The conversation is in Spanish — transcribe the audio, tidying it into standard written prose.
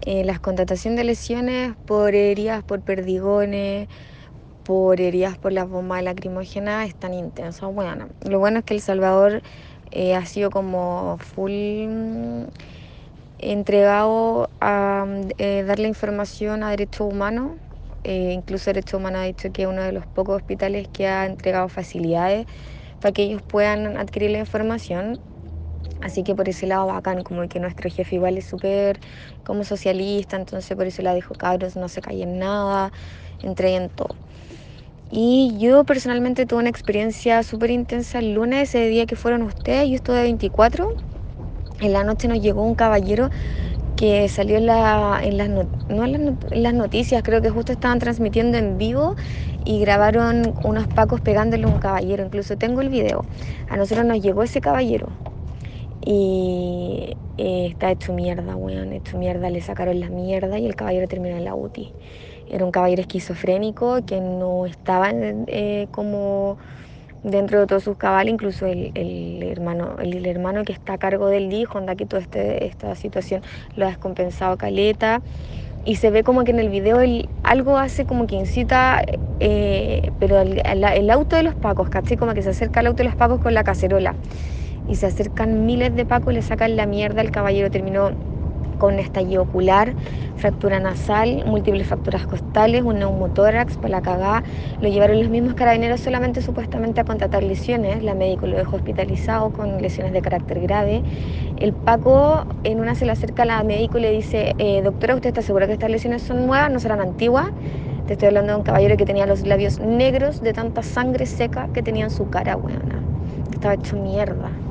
Las contratación de lesiones por heridas, por perdigones, por heridas por las bombas lacrimógenas están intensas, bueno. Lo bueno es que El Salvador ha sido como full entregado a darle información a derechos humanos. Incluso Derechos Humanos ha dicho que es uno de los pocos hospitales que ha entregado facilidades para que ellos puedan adquirir la información. Así que por ese lado bacán, como que nuestro jefe igual es súper como socialista, entonces por ese lado dijo, cabros, no se callen nada, entreguen todo. Y yo personalmente tuve una experiencia súper intensa el lunes, ese día que fueron ustedes, yo estuve 24. En la noche nos llegó un caballero que salió en las noticias, creo que justo estaban transmitiendo en vivo y grabaron unos pacos pegándole a un caballero, incluso tengo el video. A nosotros nos llegó ese caballero y está hecho mierda, weón, hecho mierda, le sacaron la mierda y el caballero terminó en la UTI. Era un caballero esquizofrénico que no estaba como dentro de todos sus cabales, incluso el hermano que está a cargo del dijo, anda que toda esta situación lo ha descompensado caleta. Y se ve como que en el video algo hace como que incita, pero el auto de los pacos, ¿cachai? Como que se acerca al auto de los pacos con la cacerola. Y se acercan miles de pacos, le sacan la mierda, el caballero terminó con estallido ocular, fractura nasal, múltiples fracturas costales, un neumotórax para la cagá. Lo llevaron los mismos carabineros solamente supuestamente a contratar lesiones. La médico lo dejó hospitalizado con lesiones de carácter grave. El Paco en una se le acerca a la médico y le dice, doctora, ¿usted está segura que estas lesiones son nuevas, no serán antiguas? Te estoy hablando de un caballero que tenía los labios negros de tanta sangre seca que tenía en su cara, weona. Estaba hecho mierda.